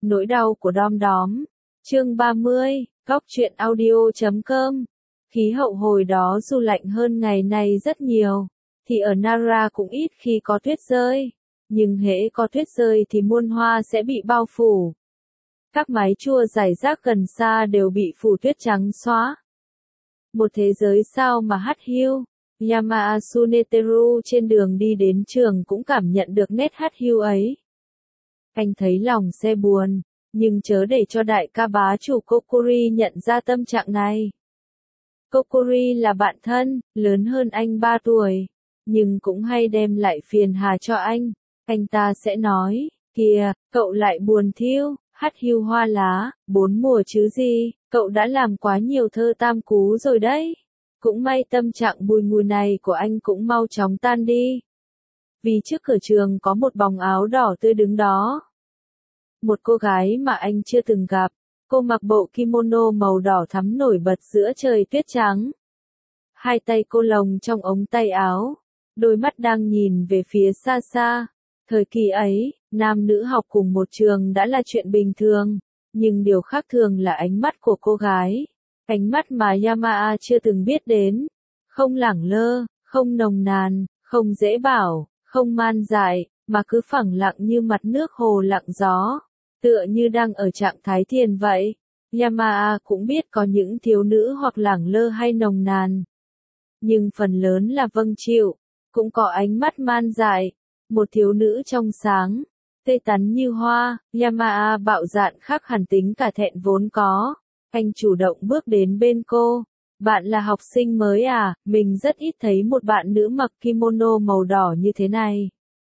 Nỗi đau của Đom Đóm. Chương 30, Góc truyện audio.com. Khí hậu hồi đó dù lạnh hơn ngày nay rất nhiều, thì ở Nara cũng ít khi có tuyết rơi. Nhưng hễ có tuyết rơi thì muôn hoa sẽ bị bao phủ. Các mái chua rải rác gần xa đều bị phủ tuyết trắng xóa. Một thế giới sao mà hắt hiu. Yama Tsuneteru trên đường đi đến trường cũng cảm nhận được nét hắt hiu ấy. Anh thấy lòng xe buồn, nhưng chớ để cho đại ca bá chủ Kokori nhận ra tâm trạng này. Kokori là bạn thân, lớn hơn anh 3 tuổi, nhưng cũng hay đem lại phiền hà cho anh. Anh ta sẽ nói, kìa, cậu lại buồn thiêu, hắt hiu hoa lá, 4 mùa chứ gì, cậu đã làm quá nhiều thơ tam cú rồi đấy. Cũng may tâm trạng bùi ngùi này của anh cũng mau chóng tan đi. Vì trước cửa trường có một bóng áo đỏ tươi đứng đó. Một cô gái mà anh chưa từng gặp. Cô mặc bộ kimono màu đỏ thắm nổi bật giữa trời tuyết trắng. Hai tay cô lồng trong ống tay áo. Đôi mắt đang nhìn về phía xa xa. Thời kỳ ấy, nam nữ học cùng một trường đã là chuyện bình thường. Nhưng điều khác thường là ánh mắt của cô gái. Ánh mắt mà Yama chưa từng biết đến. Không lẳng lơ, không nồng nàn, không dễ bảo, không man dại, mà cứ phẳng lặng như mặt nước hồ lặng gió. Tựa như đang ở trạng thái thiền vậy. Yama cũng biết có những thiếu nữ hoặc lẳng lơ hay nồng nàn. Nhưng phần lớn là vâng chịu. Cũng có ánh mắt man dại. Một thiếu nữ trong sáng, tươi tắn như hoa. Yama bạo dạn khác hẳn tính cả thẹn vốn có. Anh chủ động bước đến bên cô. Bạn là học sinh mới à? Mình rất ít thấy một bạn nữ mặc kimono màu đỏ như thế này.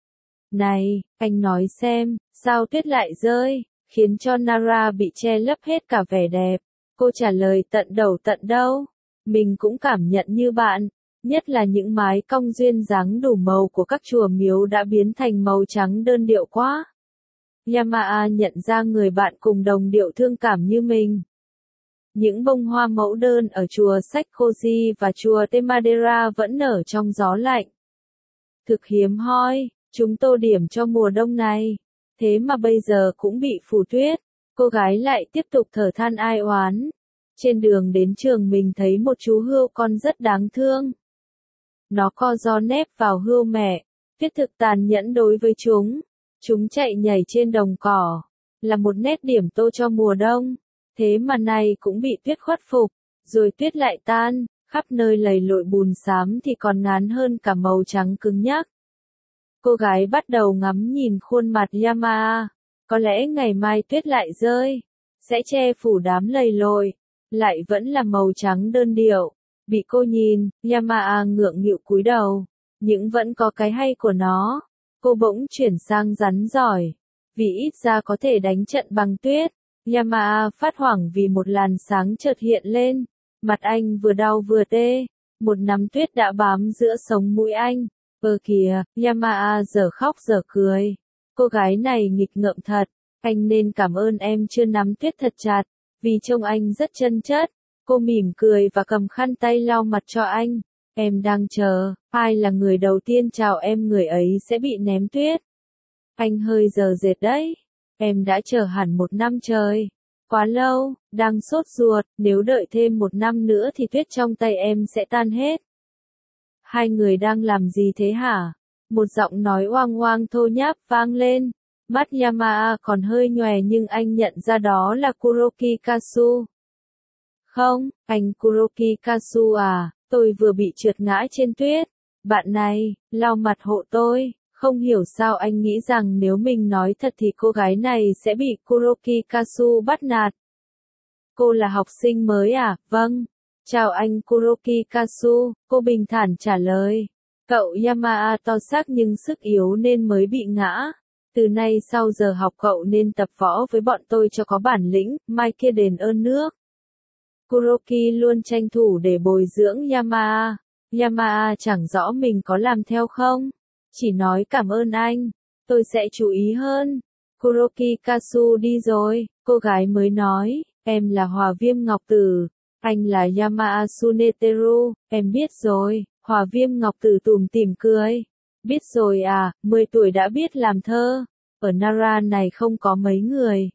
Này, anh nói xem, sao tuyết lại rơi, khiến cho Nara bị che lấp hết cả vẻ đẹp. Cô trả lời tận đầu tận đâu. Mình cũng cảm nhận như bạn, nhất là những mái cong duyên dáng đủ màu của các chùa miếu đã biến thành màu trắng đơn điệu quá. Yama nhận ra người bạn cùng đồng điệu thương cảm như mình. Những bông hoa mẫu đơn ở chùa Sách Koji và chùa Temadera vẫn nở trong gió lạnh. Thực hiếm hoi, chúng tô điểm cho mùa đông này. Thế mà bây giờ cũng bị phủ tuyết. Cô gái lại tiếp tục thở than ai oán. Trên đường đến trường mình thấy một chú hươu con rất đáng thương. Nó co ro nép vào hươu mẹ. Tuyết thực tàn nhẫn đối với chúng. Chúng chạy nhảy trên đồng cỏ. Là một nét điểm tô cho mùa đông. Thế mà nay cũng bị tuyết khuất phục. Rồi tuyết lại tan. Khắp nơi lầy lội bùn xám thì còn ngán hơn cả màu trắng cứng nhắc. Cô gái bắt đầu ngắm nhìn khuôn mặt Yama. Có lẽ ngày mai tuyết lại rơi. Sẽ che phủ đám lầy lội. Lại vẫn là màu trắng đơn điệu. Bị cô nhìn, Yama ngượng nghịu cúi đầu. Nhưng vẫn có cái hay của nó. Cô bỗng chuyển sang rắn giỏi. Vì ít ra có thể đánh trận bằng tuyết. Yama phát hoảng vì một làn sáng chợt hiện lên. Mặt anh vừa đau vừa tê. Một nắm tuyết đã bám giữa sống mũi anh. Kìa, Yama giờ khóc giờ cười. Cô gái này nghịch ngợm thật. Anh nên cảm ơn em chưa nắm tuyết thật chặt. Vì trông anh rất chân chất. Cô mỉm cười và cầm khăn tay lau mặt cho anh. Em đang chờ, ai là người đầu tiên chào em người ấy sẽ bị ném tuyết. Anh hơi giờ dệt đấy. Em đã chờ hẳn 1 năm trời. Quá lâu, đang sốt ruột, nếu đợi thêm 1 năm nữa thì tuyết trong tay em sẽ tan hết. Hai người đang làm gì thế hả? Một giọng nói oang oang thô nháp vang lên. Mắt Yama còn hơi nhòe nhưng anh nhận ra đó là Kuroki Kasu. Không, anh Kuroki Kasu à, tôi vừa bị trượt ngã trên tuyết. Bạn này, lau mặt hộ tôi. Không hiểu sao anh nghĩ rằng nếu mình nói thật thì cô gái này sẽ bị Kuroki Kasu bắt nạt. Cô là học sinh mới à? Vâng. Chào anh Kuroki Kasu, cô bình thản trả lời. Cậu Yama to xác nhưng sức yếu nên mới bị ngã. Từ nay sau giờ học cậu nên tập võ với bọn tôi cho có bản lĩnh, mai kia đền ơn nước. Kuroki luôn tranh thủ để bồi dưỡng Yama. Yama chẳng rõ mình có làm theo không. Chỉ nói cảm ơn anh. Tôi sẽ chú ý hơn. Kuroki Kasu đi rồi, cô gái mới nói. Em là Hỏa Viêm Ngọc Tử. Anh là Yama Tsuneteru. Em biết rồi. Hỏa Viêm Ngọc Tử tủm tỉm cười. Biết rồi à, 10 tuổi đã biết làm thơ. Ở Nara này không có mấy người.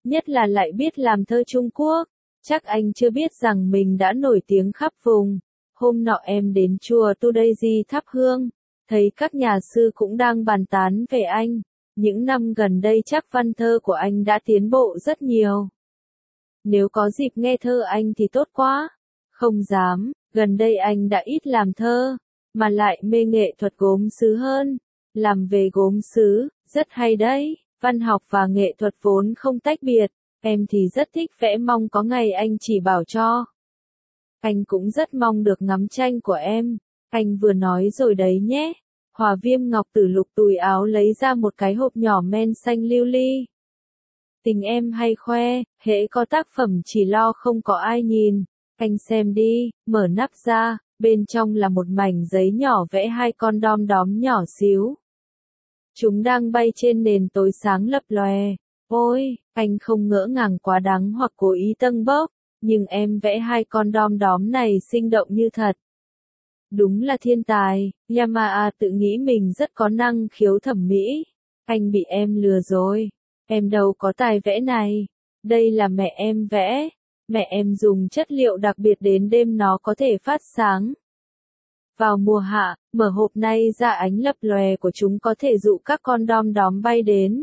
nhất là lại biết làm thơ Trung Quốc. Chắc anh chưa biết rằng mình đã nổi tiếng khắp vùng. Hôm nọ em đến chùa Tudeji thắp hương, thấy các nhà sư cũng đang bàn tán về anh. Những năm gần đây chắc văn thơ của anh đã tiến bộ rất nhiều. Nếu có dịp nghe thơ anh thì tốt quá. Không dám, gần đây anh đã ít làm thơ, mà lại mê nghệ thuật gốm sứ hơn. Làm về gốm sứ, rất hay đấy, văn học và nghệ thuật vốn không tách biệt. Em thì rất thích vẽ, mong có ngày anh chỉ bảo cho. Anh cũng rất mong được ngắm tranh của em. Anh vừa nói rồi đấy nhé. Hòa Viêm Ngọc Tử lục túi áo lấy ra một cái hộp nhỏ men xanh lưu ly. Tình em hay khoe, hễ có tác phẩm chỉ lo không có ai nhìn. Anh xem đi, mở nắp ra, bên trong là một mảnh giấy nhỏ vẽ hai con đom đóm nhỏ xíu. Chúng đang bay trên nền tối sáng lập lòe. Ôi, anh không ngỡ ngàng quá đáng hoặc cố ý tâng bốc, nhưng em vẽ hai con đom đóm này sinh động như thật. Đúng là thiên tài, Yamaa tự nghĩ mình rất có năng khiếu thẩm mỹ. Anh bị em lừa rồi, em đâu có tài vẽ này. Đây là mẹ em vẽ, mẹ em dùng chất liệu đặc biệt đến đêm nó có thể phát sáng. Vào mùa hạ, mở hộp này ra ánh lập lòe của chúng có thể dụ các con đom đóm bay đến.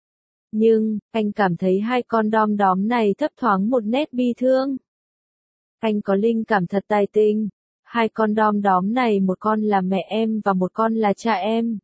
Nhưng, anh cảm thấy hai con đom đóm này thấp thoáng một nét bi thương. Anh có linh cảm thật tài tình. Hai con đom đóm này một con là mẹ em và một con là cha em.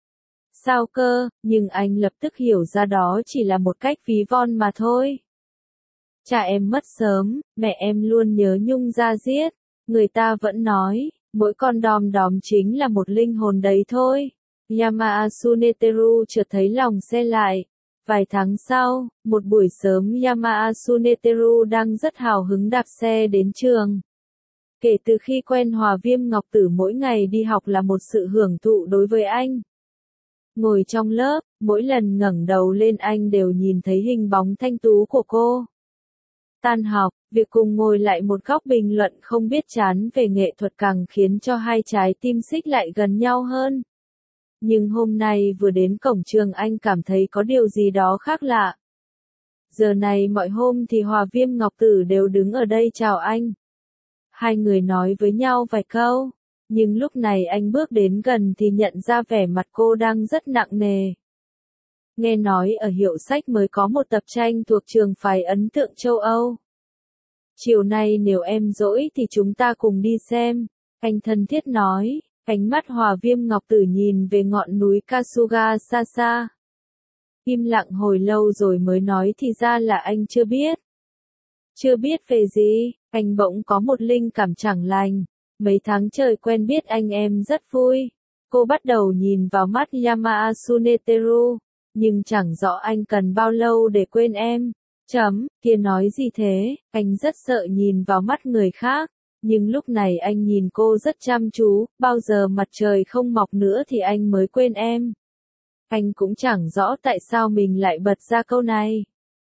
Sao cơ, nhưng anh lập tức hiểu ra đó chỉ là một cách ví von mà thôi. Cha em mất sớm, mẹ em luôn nhớ nhung da diết. Người ta vẫn nói, mỗi con đom đóm chính là một linh hồn đấy thôi. Yamaa Suneteru chợt thấy lòng se lại. Vài tháng sau, một buổi sớm Yamaa Suneteru đang rất hào hứng đạp xe đến trường. Kể từ khi quen Hòa Viêm Ngọc Tử mỗi ngày đi học là một sự hưởng thụ đối với anh. Ngồi trong lớp, mỗi lần ngẩng đầu lên anh đều nhìn thấy hình bóng thanh tú của cô. Tan học, việc cùng ngồi lại một góc bình luận không biết chán về nghệ thuật càng khiến cho hai trái tim xích lại gần nhau hơn. Nhưng hôm nay vừa đến cổng trường anh cảm thấy có điều gì đó khác lạ. Giờ này mọi hôm thì Hòa Viêm Ngọc Tử đều đứng ở đây chào anh. Hai người nói với nhau vài câu, nhưng lúc này anh bước đến gần thì nhận ra vẻ mặt cô đang rất nặng nề. Nghe nói ở hiệu sách mới có một tập tranh thuộc trường phái ấn tượng châu Âu. Chiều nay nếu em rỗi thì chúng ta cùng đi xem, anh thân thiết nói. Ánh mắt Hòa Viêm Ngọc Tử nhìn về ngọn núi Kasuga xa xa. Im lặng hồi lâu rồi mới nói thì ra là anh chưa biết. Chưa biết về gì, anh bỗng có một linh cảm chẳng lành. Mấy tháng trời quen biết anh em rất vui. Cô bắt đầu nhìn vào mắt Yamaa Suneteru, nhưng chẳng rõ anh cần bao lâu để quên em. Kia nói gì thế, anh rất sợ nhìn vào mắt người khác. Nhưng lúc này anh nhìn cô rất chăm chú, bao giờ mặt trời không mọc nữa thì anh mới quên em. Anh cũng chẳng rõ tại sao mình lại bật ra câu này.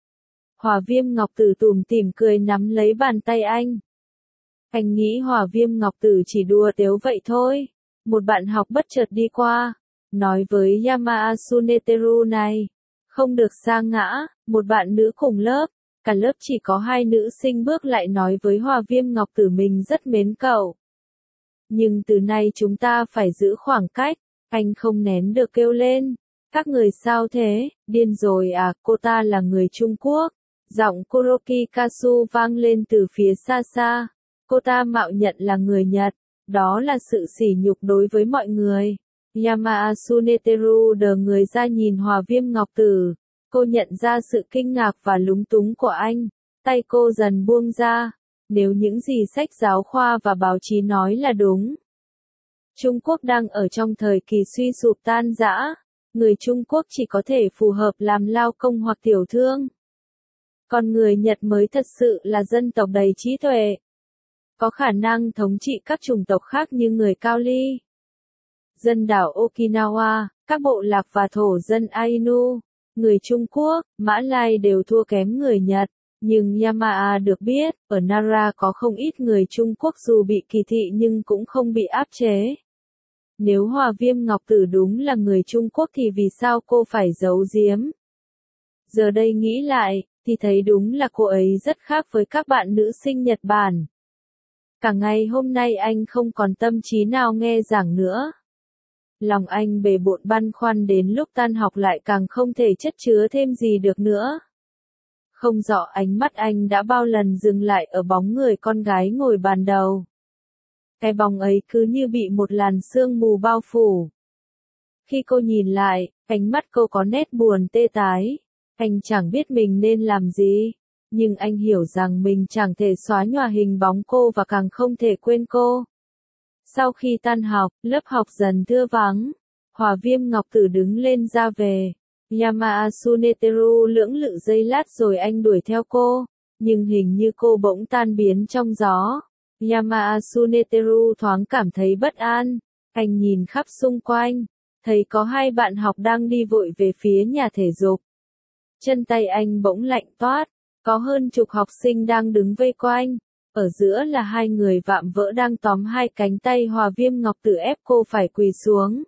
Hòa Viêm Ngọc Tử tủm tỉm cười nắm lấy bàn tay anh. Anh nghĩ Hòa Viêm Ngọc Tử chỉ đùa tếu vậy thôi. Một bạn học bất chợt đi qua, nói với Yamaa Suneteru này. Không được sa ngã, một bạn nữ cùng lớp. Cả lớp chỉ có hai nữ sinh bước lại nói với Hòa Viêm Ngọc Tử mình rất mến cậu. Nhưng từ nay chúng ta phải giữ khoảng cách, anh không nén được kêu lên. Các người sao thế, điên rồi à, cô ta là người Trung Quốc. Giọng Kuroki Kasu vang lên từ phía xa xa. Cô ta mạo nhận là người Nhật, đó là sự sỉ nhục đối với mọi người. Yamaa Suneteru đờ người ra nhìn Hòa Viêm Ngọc Tử. Cô nhận ra sự kinh ngạc và lúng túng của anh. Tay cô dần buông ra. Nếu những gì sách giáo khoa và báo chí nói là đúng. Trung Quốc đang ở trong thời kỳ suy sụp tan rã. Người Trung Quốc chỉ có thể phù hợp làm lao công hoặc tiểu thương. Còn người Nhật mới thật sự là dân tộc đầy trí tuệ. Có khả năng thống trị các chủng tộc khác như người Cao Ly, dân đảo Okinawa, các bộ lạc và thổ dân Ainu. Người Trung Quốc, Mã Lai đều thua kém người Nhật, nhưng Yamaa được biết, ở Nara có không ít người Trung Quốc dù bị kỳ thị nhưng cũng không bị áp chế. Nếu Hòa Viêm Ngọc Tử đúng là người Trung Quốc thì vì sao cô phải giấu giếm? Giờ đây nghĩ lại, thì thấy đúng là cô ấy rất khác với các bạn nữ sinh Nhật Bản. Cả ngày hôm nay anh không còn tâm trí nào nghe giảng nữa. Lòng anh bề bộn băn khoăn đến lúc tan học lại càng không thể chất chứa thêm gì được nữa. Không rõ ánh mắt anh đã bao lần dừng lại ở bóng người con gái ngồi bàn đầu. Cái bóng ấy cứ như bị một làn sương mù bao phủ. Khi cô nhìn lại, ánh mắt cô có nét buồn tê tái. Anh chẳng biết mình nên làm gì, nhưng anh hiểu rằng mình chẳng thể xóa nhòa hình bóng cô và càng không thể quên cô. Sau khi tan học, lớp học dần thưa vắng. Hỏa Viêm Ngọc Tử đứng lên ra về. Yamaasu Neteru lưỡng lự giây lát rồi anh đuổi theo cô, nhưng hình như cô bỗng tan biến trong gió. Yamaasu Neteru thoáng cảm thấy bất an. Anh nhìn khắp xung quanh, thấy có hai bạn học đang đi vội về phía nhà thể dục. Chân tay anh bỗng lạnh toát, có hơn chục học sinh đang đứng vây quanh. Ở giữa là hai người vạm vỡ đang tóm hai cánh tay Hỏa Viêm Ngọc Tử ép cô phải quỳ xuống.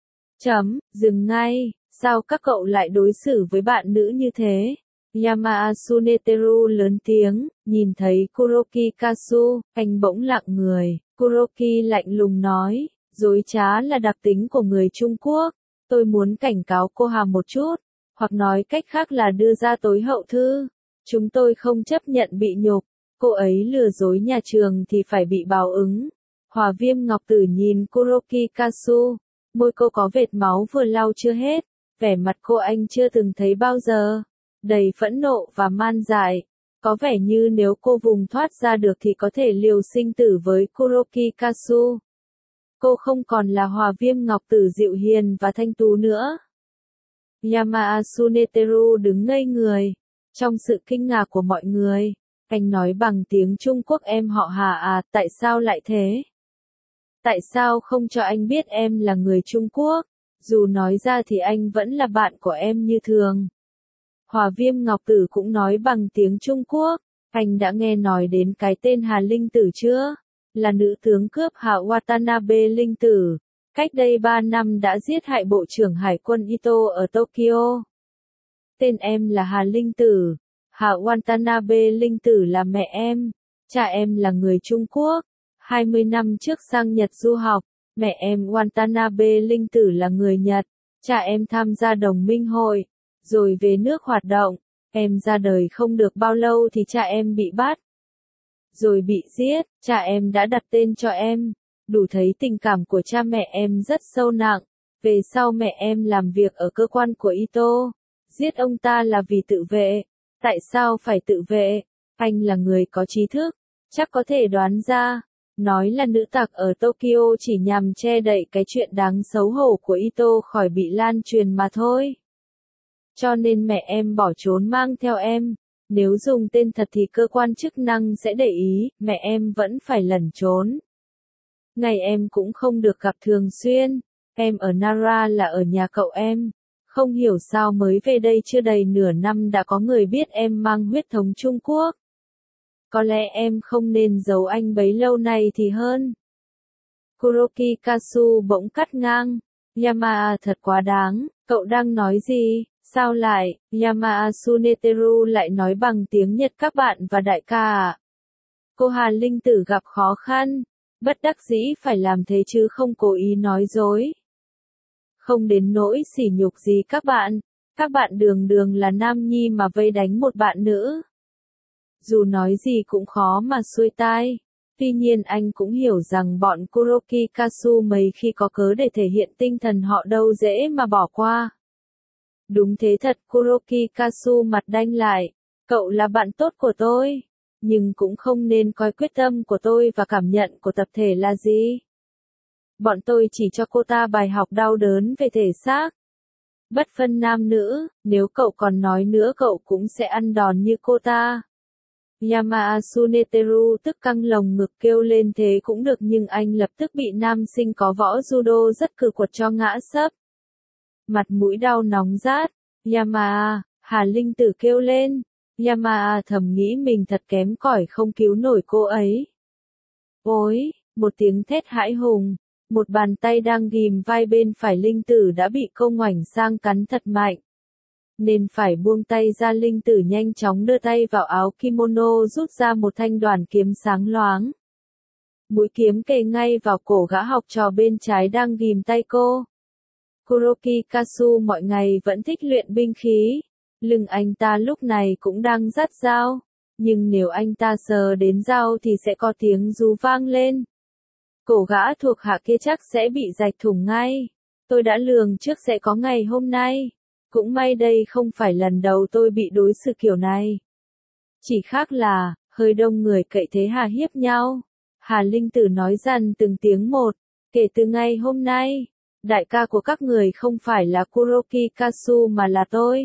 Dừng ngay, sao các cậu lại đối xử với bạn nữ như thế? Yamaasu Neteru lớn tiếng, nhìn thấy Kuroki Kasu, anh bỗng lặng người. Kuroki lạnh lùng nói, dối trá là đặc tính của người Trung Quốc. Tôi muốn cảnh cáo cô Hà một chút, hoặc nói cách khác là đưa ra tối hậu thư. Chúng tôi không chấp nhận bị nhục. Cô ấy lừa dối nhà trường thì phải bị báo ứng. Hỏa Viêm Ngọc Tử nhìn Kuroki Kasu, môi cô có vệt máu vừa lau chưa hết, vẻ mặt cô anh chưa từng thấy bao giờ, đầy phẫn nộ và man dại. Có vẻ như nếu cô vùng thoát ra được thì có thể liều sinh tử với Kuroki Kasu. Cô không còn là Hỏa Viêm Ngọc Tử dịu hiền và thanh tú nữa. Yamaasu Neteru đứng ngây người. Trong sự kinh ngạc của mọi người, anh nói bằng tiếng Trung Quốc, em họ Hà à, tại sao lại thế? Tại sao không cho anh biết em là người Trung Quốc? Dù nói ra thì anh vẫn là bạn của em như thường. Hỏa Viêm Ngọc Tử cũng nói bằng tiếng Trung Quốc. Anh đã nghe nói đến cái tên Hà Linh Tử chưa? Là nữ tướng cướp Hạ Watanabe Linh Tử. Cách đây 3 năm đã giết hại Bộ trưởng Hải quân Ito ở Tokyo. Tên em là Hà Linh Tử. Hạ Watanabe Linh Tử là mẹ em. Cha em là người Trung Quốc. 20 năm trước sang Nhật du học. Mẹ em Watanabe Linh Tử là người Nhật. Cha em tham gia đồng minh hội, rồi về nước hoạt động. Em ra đời không được bao lâu thì cha em bị bắt, rồi bị giết. Cha em đã đặt tên cho em. Đủ thấy tình cảm của cha mẹ em rất sâu nặng. Về sau mẹ em làm việc ở cơ quan của Ito. Giết ông ta là vì tự vệ. Tại sao phải tự vệ? Anh là người có trí thức, chắc có thể đoán ra. Nói là nữ tặc ở Tokyo chỉ nhằm che đậy cái chuyện đáng xấu hổ của Ito khỏi bị lan truyền mà thôi. Cho nên mẹ em bỏ trốn mang theo em. Nếu dùng tên thật thì cơ quan chức năng sẽ để ý, mẹ em vẫn phải lẩn trốn. Ngày em cũng không được gặp thường xuyên. Em ở Nara là ở nhà cậu em. Không hiểu sao mới về đây chưa đầy nửa năm đã có người biết em mang huyết thống Trung Quốc. Có lẽ em không nên giấu anh bấy lâu nay thì hơn. Kuroki Kasu bỗng cắt ngang. Yamaa thật quá đáng, cậu đang nói gì? Sao lại? Yamaasu Neteru lại nói bằng tiếng Nhật, các bạn và đại ca à. Cô Hà Linh Tử gặp khó khăn. Bất đắc dĩ phải làm thế chứ không cố ý nói dối. Không đến nỗi sỉ nhục gì các bạn. Các bạn đường đường là nam nhi mà vây đánh một bạn nữ. Dù nói gì cũng khó mà xuôi tai. Tuy nhiên anh cũng hiểu rằng bọn Kuroki Kasu mấy khi có cớ để thể hiện tinh thần họ đâu dễ mà bỏ qua. Đúng thế thật, Kuroki Kasu mặt đanh lại. Cậu là bạn tốt của tôi. Nhưng cũng không nên coi quyết tâm của tôi và cảm nhận của tập thể là gì. Bọn tôi chỉ cho cô ta bài học đau đớn về thể xác. Bất phân nam nữ, nếu cậu còn nói nữa cậu cũng sẽ ăn đòn như cô ta. Yamaasu Neteru tức căng lồng ngực kêu lên thế cũng được, nhưng anh lập tức bị nam sinh có võ judo rất cừ quật cho ngã sấp. Mặt mũi đau nóng rát. Yamaa, Hà Linh Tử kêu lên. Yamaa thầm nghĩ mình thật kém cỏi không cứu nổi cô ấy. Ôi, một tiếng thét hãi hùng. Một bàn tay đang ghìm vai bên phải Linh Tử đã bị cô ngoảnh sang cắn thật mạnh. nên phải buông tay ra. Linh Tử nhanh chóng đưa tay vào áo kimono rút ra một thanh đoàn kiếm sáng loáng. Mũi kiếm kề ngay vào cổ gã học trò bên trái đang ghìm tay cô. Kuroki Kasu mọi ngày vẫn thích luyện binh khí. Lưng anh ta lúc này cũng đang dắt dao. Nhưng nếu anh ta sờ đến dao thì sẽ có tiếng rú vang lên. Cổ gã thuộc hạ kia chắc sẽ bị rạch thủng ngay. Tôi đã lường trước sẽ có ngày hôm nay. Cũng may đây không phải lần đầu tôi bị đối xử kiểu này. Chỉ khác là, hơi đông người cậy thế hà hiếp nhau. Hà Linh Tử nói dần từng tiếng một. Kể từ ngày hôm nay, đại ca của các người không phải là Kuroki Kasu mà là tôi.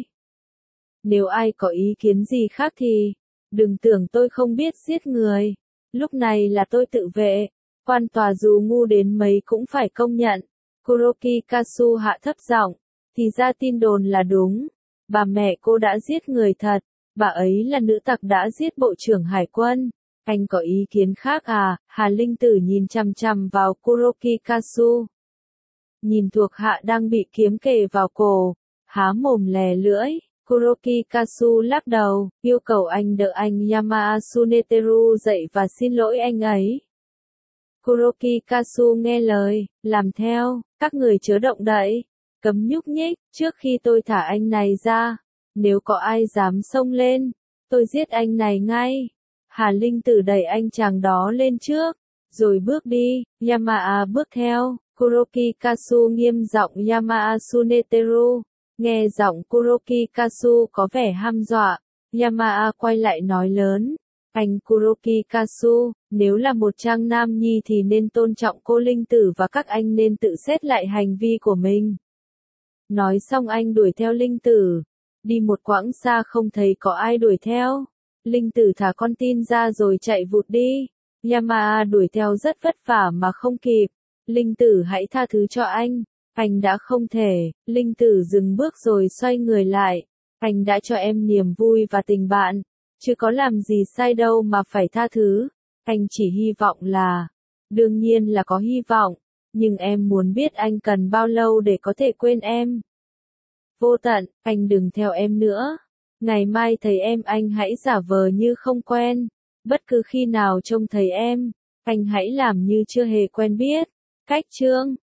Nếu ai có ý kiến gì khác thì, đừng tưởng tôi không biết giết người. Lúc này là tôi tự vệ. Quan tòa dù ngu đến mấy cũng phải công nhận. Kuroki Kasu hạ thấp giọng. Thì ra tin đồn là đúng. Bà mẹ cô đã giết người thật. Bà ấy là nữ tặc đã giết bộ trưởng hải quân. Anh có ý kiến khác à? Hà Linh Tử nhìn chằm chằm vào Kuroki Kasu. Nhìn thuộc hạ đang bị kiếm kề vào cổ. Há mồm lè lưỡi. Kuroki Kasu lắc đầu, yêu cầu anh đỡ anh Yamada Tsuneteru dậy và xin lỗi anh ấy. Kuroki Kasu nghe lời, làm theo, các người chớ động đậy, cấm nhúc nhích, trước khi tôi thả anh này ra, nếu có ai dám xông lên, tôi giết anh này ngay. Hà Linh Tử đẩy anh chàng đó lên trước, rồi bước đi, Yamada bước theo, Kuroki Kasu nghiêm giọng Yamada Tsuneteru. Nghe giọng Kuroki Kasu có vẻ hăm dọa, Yamada quay lại nói lớn, anh Kuroki Kasu, nếu là một trang nam nhi thì nên tôn trọng cô Linh Tử và các anh nên tự xét lại hành vi của mình. Nói xong anh đuổi theo Linh Tử, đi một quãng xa không thấy có ai đuổi theo. Linh Tử thả con tin ra rồi chạy vụt đi, Yamada đuổi theo rất vất vả mà không kịp. Linh Tử hãy tha thứ cho anh đã không thể. Linh Tử dừng bước rồi xoay người lại. Anh đã cho em niềm vui và tình bạn, chứ có làm gì sai đâu mà phải tha thứ. Anh chỉ hy vọng là, đương nhiên là có hy vọng, nhưng em muốn biết anh cần bao lâu để có thể quên em. Vô tận, anh đừng theo em nữa. Ngày mai thấy em anh hãy giả vờ như không quen. Bất cứ khi nào trông thấy em, anh hãy làm như chưa hề quen biết. Cách chương